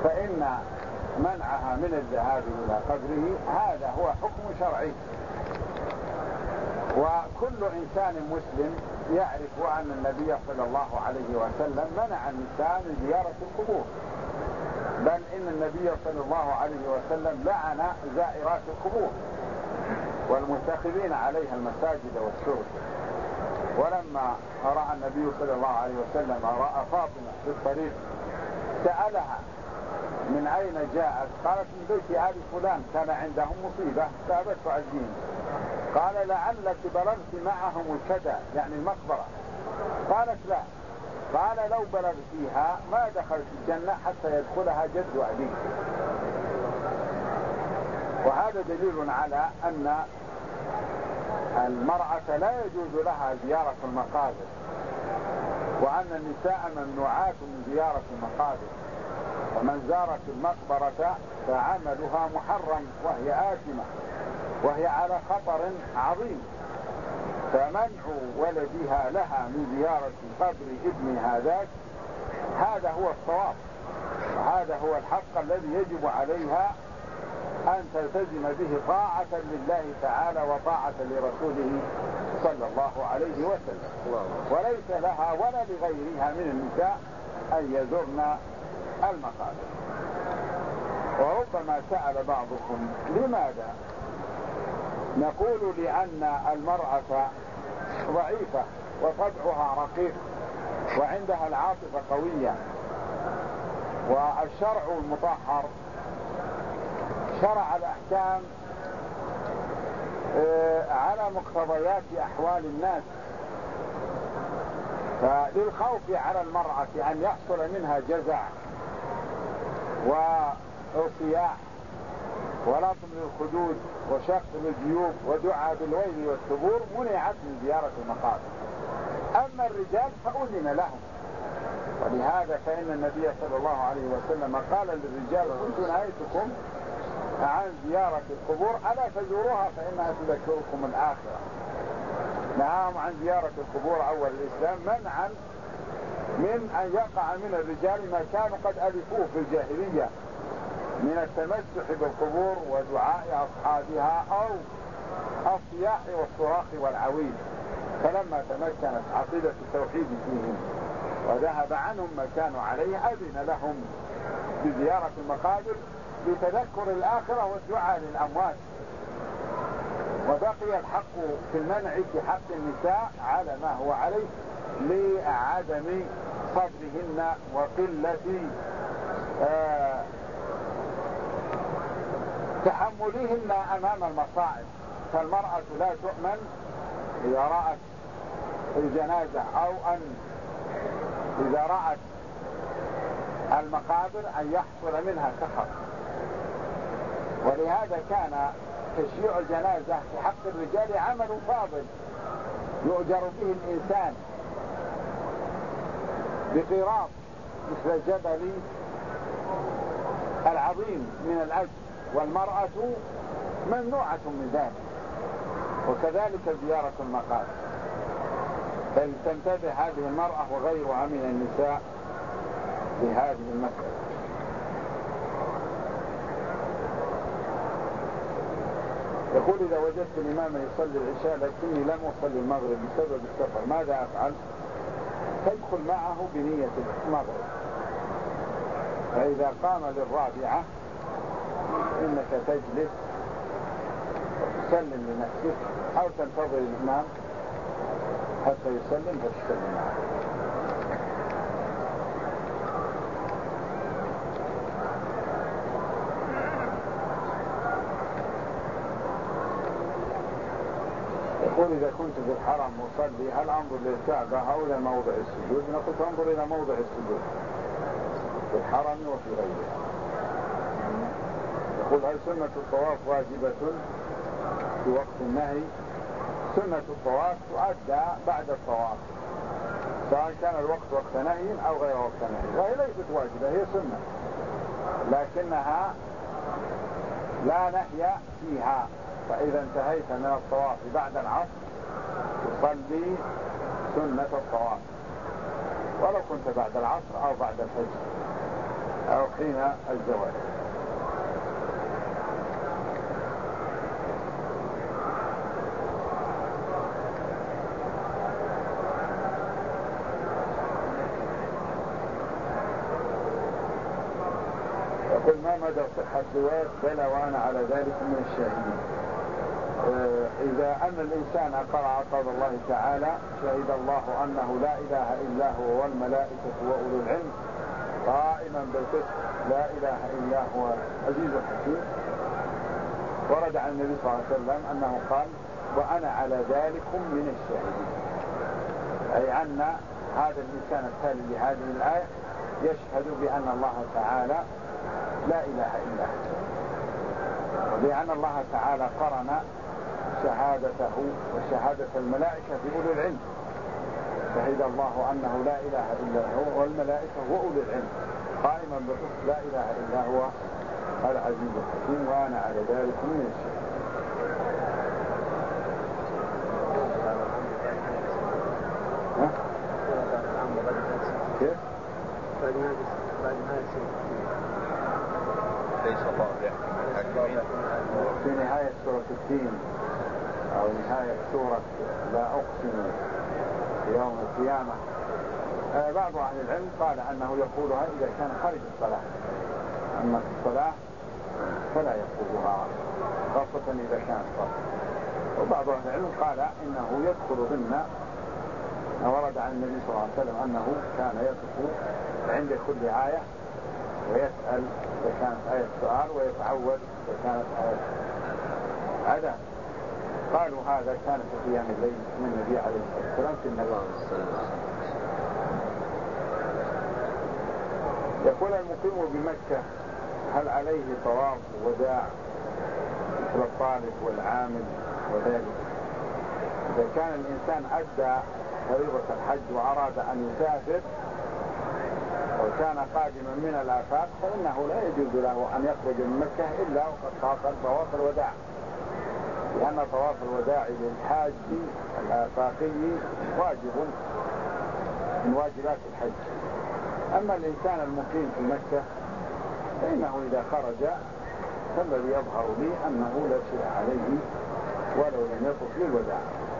فإن منعها من الذهاب إلى قبره هذا هو حكم شرعي. وكل إنسان مسلم يعرف أن النبي صلى الله عليه وسلم منع النساء من زيارة القبور، بل إن النبي صلى الله عليه وسلم لعن زائرات القبور والمتخذين عليها المساجد والسرج. ولما رأى النبي صلى الله عليه وسلم رأى فاطمة في الطريق سألها من أين جاءت؟ قالت من بيت آل فلان كان عندهم مصيبة ذهبت تعزين. قال لعلك بلغت معهم الكدى يعني المقبرة. قالت لا. قال لو بلغ فيها ما دخلت الجنة حتى يدخلها جد أبيك. وهذا دليل على أن المرأة لا يجوز لها زيارة المقابر، وأن النساء ممنوعات من زيارة المقابر، ومن زارت المقبرة فعملها محرم وهي آثمة وهي على خطر عظيم. فمنع ولدها لها من زيارة قبر ابن هذا هو الصواب، وهذا هو الحق الذي يجب عليها أن تلتزم به طاعة لله تعالى وطاعة لرسوله صلى الله عليه وسلم. وليس لها ولا لغيرها من النساء أن يزورن المقابر. وربما سأل بعضكم لماذا؟ نقول لأن المرأة ضعيفة وطبعها رقيق وعندها العاطفة قوية، والشرع المطهر شرع الأحكام على مقتضيات أحوال الناس. فللخوف على المرأة أن يحصل منها جزع وصياح ولطم للخدود وشق للجيوب ودعاء بالويل والثبور منعت من زيارة المقابر. أما الرجال فأذن لهم، ولهذا فإن النبي صلى الله عليه وسلم قال للرجال كنت نهيتكم عن زيارة القبور ألا فزوروها فإنها تذكركم الآخرة. نهاهم عن زيارة القبور أول الإسلام منعا من أن يقع من الرجال ما كانوا قد ألفوه في الجاهلية من التمسح بالقبور ودعاء أصحابها أو الصياح والصراخ والعويل. فلما تمكنت عقيدة التوحيد فيهم وذهب عنهم ما كانوا عليه أذن لهم بزيارة المقابر لتذكر الآخرة والدعاء للأموات. وبقي الحق في المنع في حق النساء على ما هو عليه لعدم صبرهن وقلة تحملهن أمام المصائب. فالمرأة لا تؤمن إذا رأت الجنازة أو أن إذا رأت المقابر أن يحصل منها سخط. ولهذا كان تشييع الجنازة في حق الرجال عمل فاضل يؤجر به الإنسان بقيراط مثل الجبل العظيم من الأجر، والمرأة ممنوعة من ذلك. وكذلك زيارة المقابر. فلتنتبه هذه المرأة وغيرها من النساء لهذه المسألة. يقول إذا وجدت الإمام يصلي العشاء لكني لم أصلي المغرب بسبب السفر ماذا أفعل؟ تدخل معه بنية المغرب، فإذا قام للرابعة إنك تجلس وتسلم لنفسك أو تنتظر الإمام حتى يسلم فتسلم معه. يقول إذا كنت في الحرم مصلي هل أنظر للكعبة أو إلى موضع السجود؟ نقول انظر إلى موضع السجود في الحرم وفي غيره. يقول هل سنة الطواف واجبة في وقت النهي؟ سنة الطواف تؤدى بعد الطواف سواء كان الوقت وقت نهي أو غير وقت نهي، وهي ليست واجبة، هي سنة لكنها لا نهي فيها. فإذا انتهيت من الطواف بعد العصر تصلي سنة الطواف ولو كنت بعد العصر أو بعد الفجر أو حين الزواج. يقول ما مدى صحة الزواج؟ بلى وأنا على ذلك من الشاهدين. إذا أن الإنسان قرأ قول الله تعالى شهد الله أنه لا إله إلا هو والملائكة وأولو العلم قائما بالقسط لا إله إلا هو العزيز الحكيم، ورد عن النبي صلى الله عليه وسلم أنه قال وأنا على ذلك من الشاهدين، أي أن هذا الإنسان التالي لهذه الآية يشهد بأن الله تعالى لا إله إلا هو، وبأن الله تعالى قرن شهادته وشهادة الملائكة بأولي العلم، شهد الله أنه لا إله إلا هو والملائكة وأولي العلم قائما بالقسط لا إله إلا هو العزيز الحكيم وأنا على ذلك من الشهيد. كيف؟ ليس الله بيحكم الحاكمين. في نهاية سورة الدين أو نهاية سورة لا أقسم يوم القيامة، بعض أهل العلم قال أنه يقولها إذا كان خارج الصلاة، أما في الصلاة فلا يقولها خاصة إذا كانت صلاة. وبعض أهل العلم قال إنه يدخل ضمن ورد عن النبي صلى الله عليه وسلم أنه كان يقف عند كل آية ويسأل إذا كانت آية سؤال ويتعود إذا كانت آية عذاب. قالوا هذا كان في قيام الليل من النبي عليه الصلاة والسلام في النبي. يقول المقيم بمكة هل عليه طواف وداع مثل الطالب والعامل وذلك؟ إذا كان الإنسان أدى فريضة الحج وأراد أن يسافر وكان قادما من الآفاق فإنه لا يجوز له أن يخرج من مكة إلا وقد قاصد طواف الوداع، لأن طواف الوداع للحاج الآفاقي واجب من واجبات الحج. أما الإنسان المقيم في مكة فإنه إذا خرج فالذي يظهر لي أنه لا شيء عليه ولو لم يطف للوداع.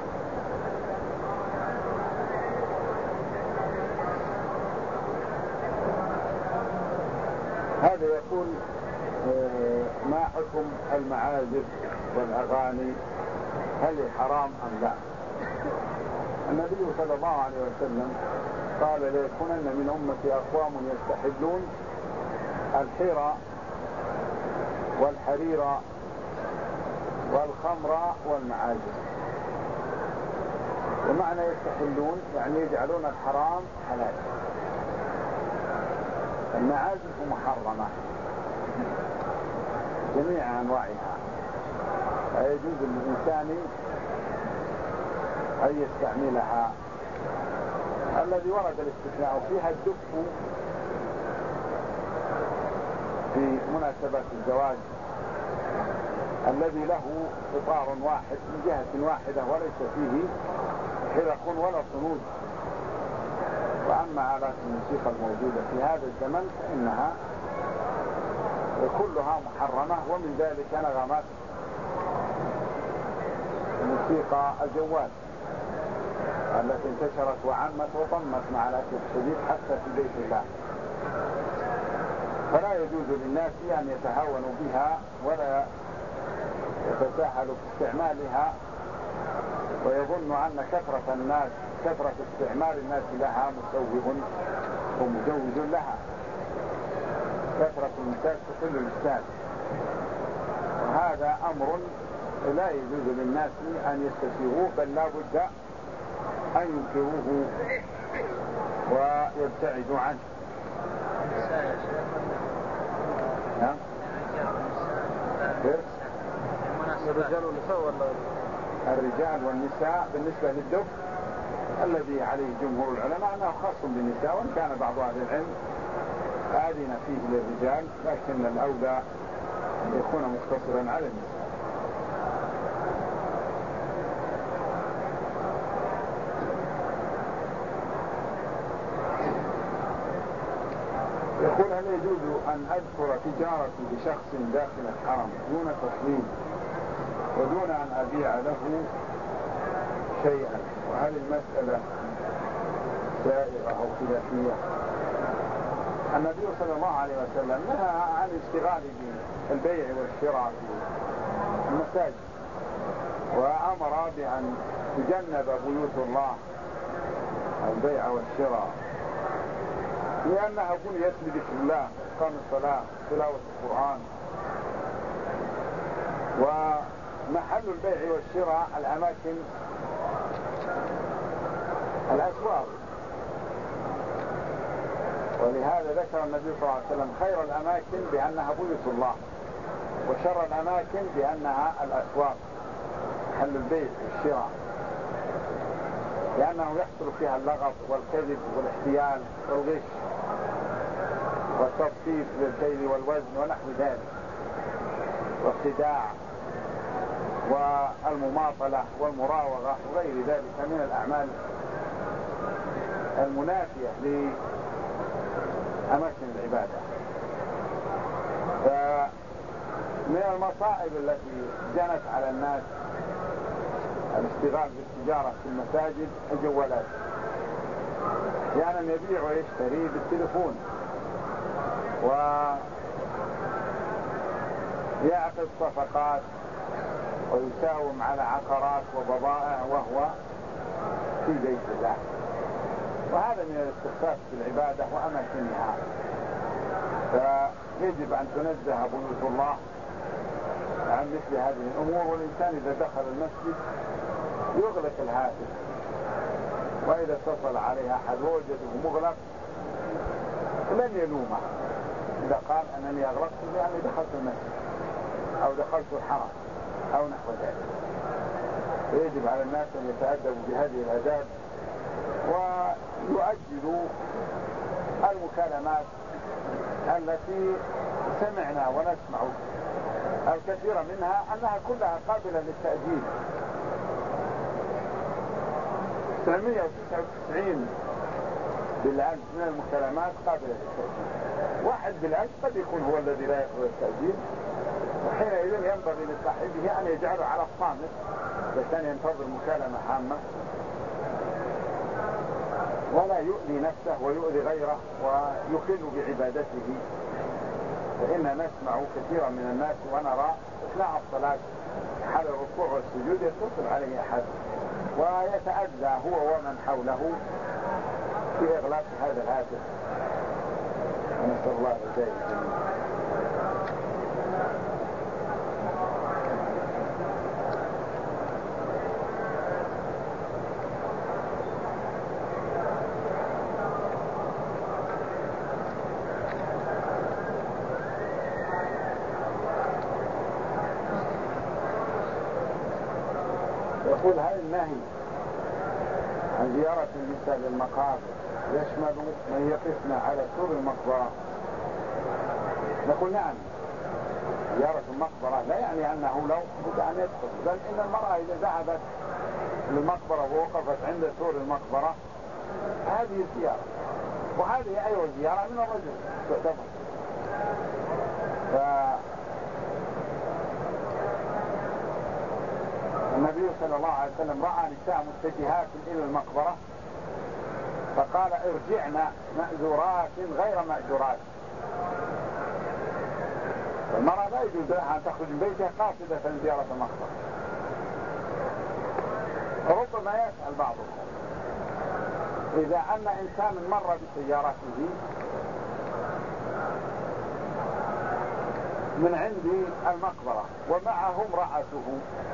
هذا يقول ما حكم المعازف والأغاني، هل حرام أم لا؟ النبي صلى الله عليه وسلم قال ليكونن من أمتي أقوام يستحلون الحيرة والحرير والخمر والمعازف. ومعنى يستحلون يعني يجعلون الحرام حلال. المعازف محرمة جميع أنواعها، لا يجوز للإنسان أن يستعملها. الذي ورد الاستثناء فيها الدف في مناسبة الزواج الذي له إطار واحد من جهة واحدة وليس فيه حلق ولا صنود. وأما آلات الموسيقى الموجودة في هذا الزمن فإنها كلها محرمة، ومن ذلك نغمات الموسيقى الجوال التي انتشرت وعمت وطمت مع الأسف الشديد حتى في بيت الله. فلا يجوز للناس أن يتهاونوا بها ولا يتساهلوا في استعمالها ويظن أن كثرة استعمال الناس لها مسوغ ومجوز لها. كثرة النساء تقل الإسلام، وهذا أمر لا يجوز للناس أن يستسيغوه، بل لا بد أن ينكروه ويبتعدوا عنه. الرجال والنساء ولا الرجال والنساء بالنسبة للدف الذي عليه جمهور العلماء أنه خاص بالنساء، وإن كان بعض أهل العلم أذن فيه للرجال، لكن الأولى أن يكون مقتصرا على النساء. يقول هل يجوز أن أذكر تجارتي بشخص داخل الحرم دون تصميم ودون أن أبيع له شيئا؟ وهل المسألة سائغة أو خلافية؟ النبي صلى الله عليه وسلم نهى عن الاشتغال بالبيع والشراء في المساجد، وأمر بأن تجنب بيوت الله البيع والشراء، لأنها بنيت لذكر الله، إقام الصلاة، تلاوة القرآن. ومحل البيع والشراء الأماكن الأسواق، ولهذا ذكر النبي صلى الله عليه وسلم خير الأماكن بأنها بيوت الله، وشر الأماكن بأنها الأسواق محل البيع والشراء، لأنه يحصل فيها اللغط والكذب والاحتيال والغش والتطفيف للكيل والوزن ونحو ذلك، والخداع والمماطلة والمراوغة وغير ذلك من الأعمال المنافية لأماكن العبادة. فمن المصائب التي جنت على الناس الاشتغال بالتجارة في المساجد الجوالات، يعني يبيع ويشتري بالتليفون ويعقد صفقات ويساوم على عقارات وبضائع وهو في بيت الله، وهذا من الاستخفاف بالعبادة وأماكنها. فيجب أن تنزه بيوت الله عن مثل هذه الأمور، والإنسان إذا دخل المسجد يغلق الهاتف، وإذا اتصل عليه أحد ووجده مغلق لن يلومه إذا قال أنني أغلقت لأني دخلت المسجد أو دخلت الحرم أو نحو ذلك. يجب على الناس أن يتأدبوا بهذه الآداب ويؤجلوا المكالمات التي سمعنا ونسمع الكثير منها أنها كلها قابلة للتأجيل. 999 بالألف من المكالمات قابلة للتأجيل، 1 بالألف قد يكون هو الذي لا يقبل التأجيل، وحينئذ ينبغي لصاحبه أن يجعله على الصامت عشان ينتظر مكالمة هامة ولا يؤذي نفسه ويؤذي غيره ويخل بعبادته. فإن نسمع كثيرا من الناس ونرى أثناء الصلاة حال الركوع والسجود يتصل عليه أحد ويتأذى هو ومن حوله في إغلاق هذا الهاتف، ونسأل الله الجزاء. يقول هل النهي عن زيارة النساء للمقابر يشمل من يقفن على سور المقبرة؟ نقول نعم، زيارة المقبرة لا يعني أنه لو بد أن يدخل، بل إن المرأة إذا ذهبت للمقبرة ووقفت عند سور المقبرة هذه زيارة، وهذه أيضا زيارة من الرجل تعتبر. النبي صلى الله عليه وسلم رأى نساء متجهات إلى المقبرة فقال ارجعنا مأجورات غير مأجورات. المرأة لا يجوز لها أن تخرج من بيتها قاصدة زيارة المقبرة. ربما يسأل بعضهم إذا أن إنسان مر بسيارته من عند المقبرة ومعه امرأته،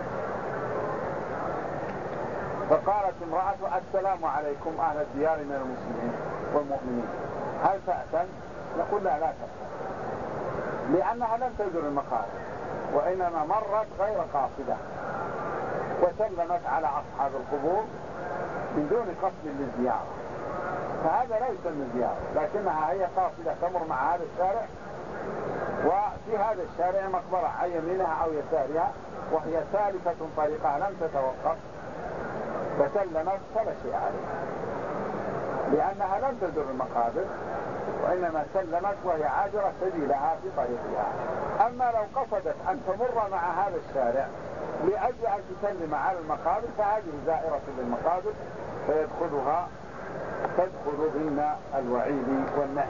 فقالت امرأة السلام عليكم أهل الديار من المسلمين والمؤمنين، هل تأتن؟ نقول لا تأتن، لأنها لم تزور المقابر وإنما مرت غير قاصدة وسلمت على أصحاب القبور من دون قصد للزيارة، فهذا لا يسمى زيارة، لكنها هي قاصدة تمر مع هذا الشارع، وفي هذا الشارع مقبرة عن يمينها أو يسارها وهي سالكة طريقها لم تتوقف فسلمت فلا شيء عليها، لأنها لم تزور المقابر وإنما سلمت وهي عابرة سبيلها في طريقها. أما لو قصدت أن تمر مع هذا الشارع لأجل أن تسلم على المقابر فهذه زائرة للمقابر تدخل ضمن الوعيد والنهي.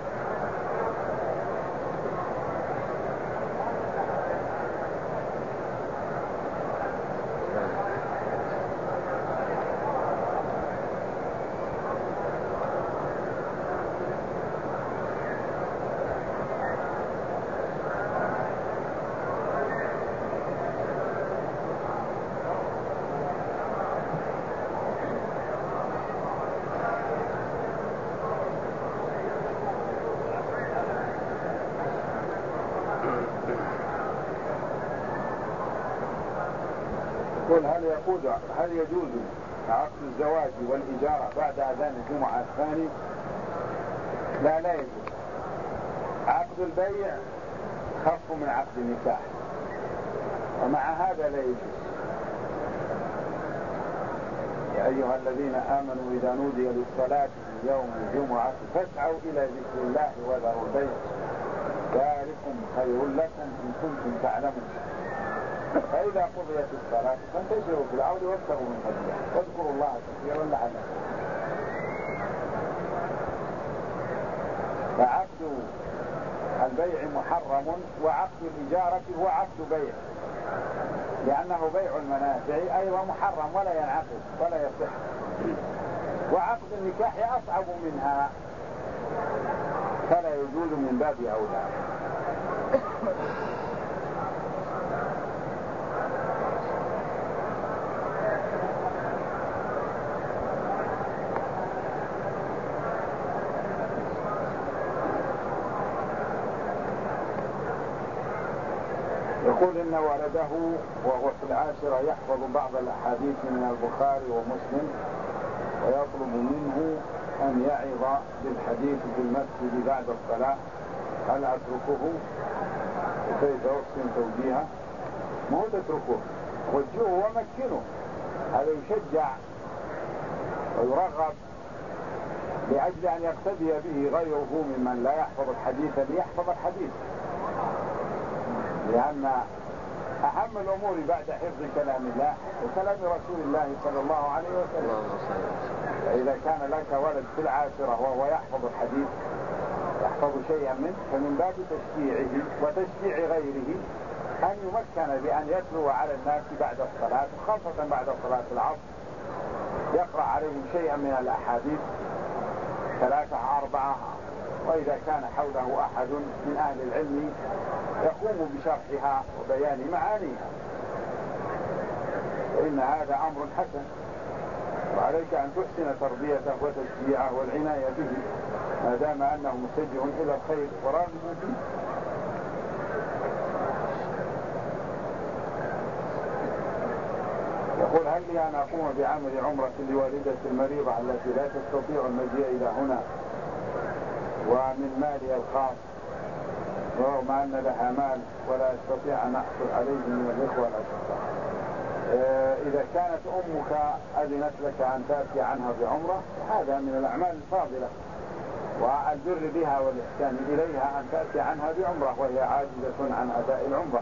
هل يجوز عقد الزواج والإجارة بعد أذان الجمعة الثاني؟ لا يجوز. عقد البيع خف من عقد النكاح، ومع هذا لا يجوز. يا أيها الذين آمنوا إذا نودي للصلاة من يوم الجمعة فاسعوا إلى ذكر الله وذروا البيع ذلكم خير لكم إن كنتم تعلمون. فإذا قضيت الصلاة فانتشروا في الأرض وابتغوا من فضله واذكروا الله كثيرا لعلكم. فعقد البيع محرم، وعقد الإجارة هو عقد بيع، لأنه بيع المنافع أيضا محرم ولا ينعقد ولا يصح. وعقد النكاح أصعب منها فلا يجوز من باب أولى. يقول إن ولده وهو في العاشرة يحفظ بعض الأحاديث من البخاري ومسلم ويطلب منه أن يعظ بالحديث في المسجد بعد الصلاة، هل أتركه وكيف أحسن توجيهه؟ ما هو تتركه، وجهه ومكنه، هذا يشجع ويرغب لأجل أن يقتدي به غيره ممن لا يحفظ الحديث ليحفظ الحديث، لأن أهم الأمور بعد حفظ كلام الله وكلام رسول الله صلى الله عليه وسلم. فإذا كان لك ولد في العاشرة وهو يحفظ الحديث يحفظ شيئا منه، فمن باب تشجيعه وتشجيع غيره أن يمكن بأن يتلو على الناس بعد الصلاة، خاصة بعد صلاة العصر، يقرأ عليهم شيئا من الأحاديث 3 4، وإذا كان حوله أحد من أهل العلم يقوم بشرحها وبيان معانيها، فإن هذا أمر حسن، وعليك أن تحسن تربيته وتشجيعه والعناية به ما دام أنه متجه إلى الخير وراغب فيه. يقول هل لي أن أقوم بعمل عمرة لوالدة المريضة التي لا تستطيع المجيء إلى هنا ومن مالي الخاص، ورغم أن لها مال ولا أستطيع أن أحصل عليه من الإخوة الأشقاء؟ إذا كانت أمك أذنت لك أن تأتي عنها بعمرة هذا من الأعمال الفاضلة، والبر بها والإحسان إليها أن تأتي عنها بعمرة وهي عاجزة عن أداء العمرة،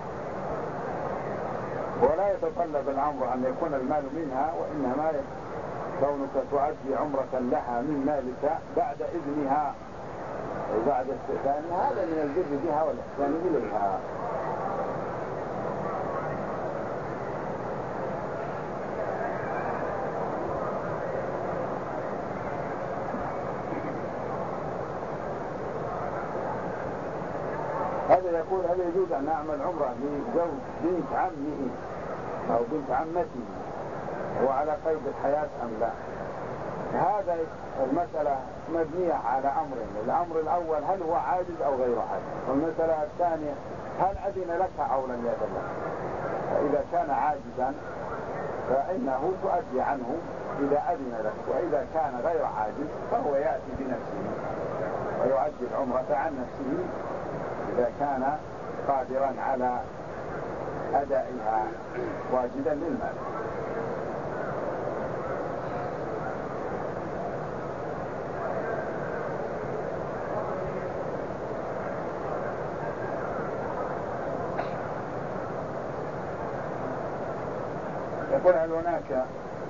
ولا يتطلب الأمر أن يكون المال منها، وإنما كونك تؤدي عمرة لها من مالك بعد إذنها وبعد استئذانها هذا من البر بها والإحسان إليها. هذا يقول هل يجوز أن نعمل عمرة لزوج بنت عمه أو بنت عمته هو على قيد الحياة أم لا؟ هذا المسألة مبنية على أمرين، الأمر الأول هل هو عاجز أو غير عاجز، والمسألة الثانية هل أذن لك أو لم يأذن لك. فإذا كان عاجزا فإنه تؤدي عنه إذا أذن لك، وإذا كان غير عاجز فهو يأتي بنفسه ويؤدي العمرة عن نفسه إذا كان قادرا على أدائها واجدا للمال. يقول هل هناك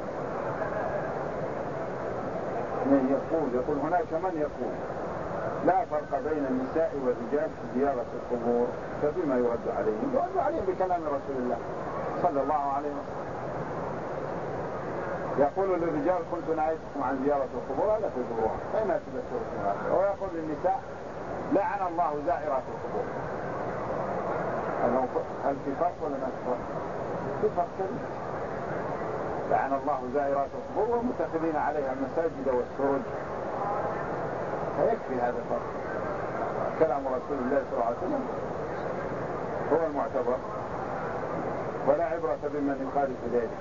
يقول هناك من يقول لا فرق بين النساء والرجال في زيارة القبور، فبما يرد عليهم؟ يرد عليهم بكلام رسول الله صلى الله عليه وسلم. يقول للرجال كنت نهيتكم عن زيارة القبور ألا تزوروها فإنها تذكركم الآخرة، ويقول للنساء لعن الله زائرات القبور. هل في فرق ولا ما في فرق؟ في فرق كبير. لعن الله زائرات القبور والمتخذين عليها المساجد والسرج، فيكفي هذا الفرق. كلام رسول الله صلى الله عليه وسلم هو المعتبر، ولا عبرة بمن يخالف ذلك.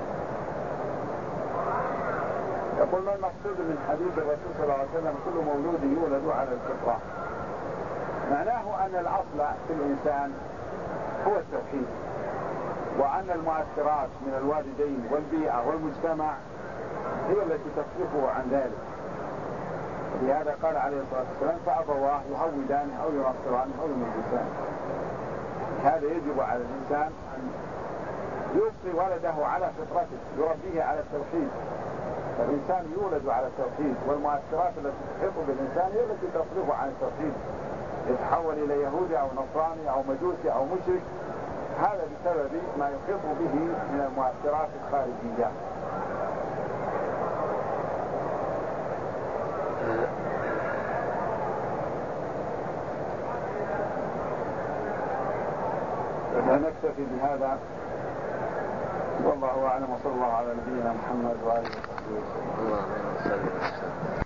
يقول ما المقصود من حديث الرسول صلى الله عليه وسلم كل مولود يولد على الفطرة؟ معناه أن الأصل في الإنسان هو التوحيد، وأن المؤثرات من الوالدين والبيئة والمجتمع هي التي تصرفه عن ذلك. لهذا قال عليه الصلاة والسلام فأبواه يهودانه أو ينصرانه أو يمجسانه. هذا يجب على الإنسان أن يبقي ولده على فطرته، يربيه على التوحيد. فالإنسان يولد على التوحيد، والمؤثرات التي تحيط بالإنسان هي التي تصرفه عن التوحيد، يتحول إلى يهودي أو نصراني أو مجوسي أو مشرك. هذا بسبب ما يحيط به من المؤثرات الخارجية. ونكتفي بهذا، والله أعلم، وصلى الله على نبينا محمد وآله وصحبه وسلم.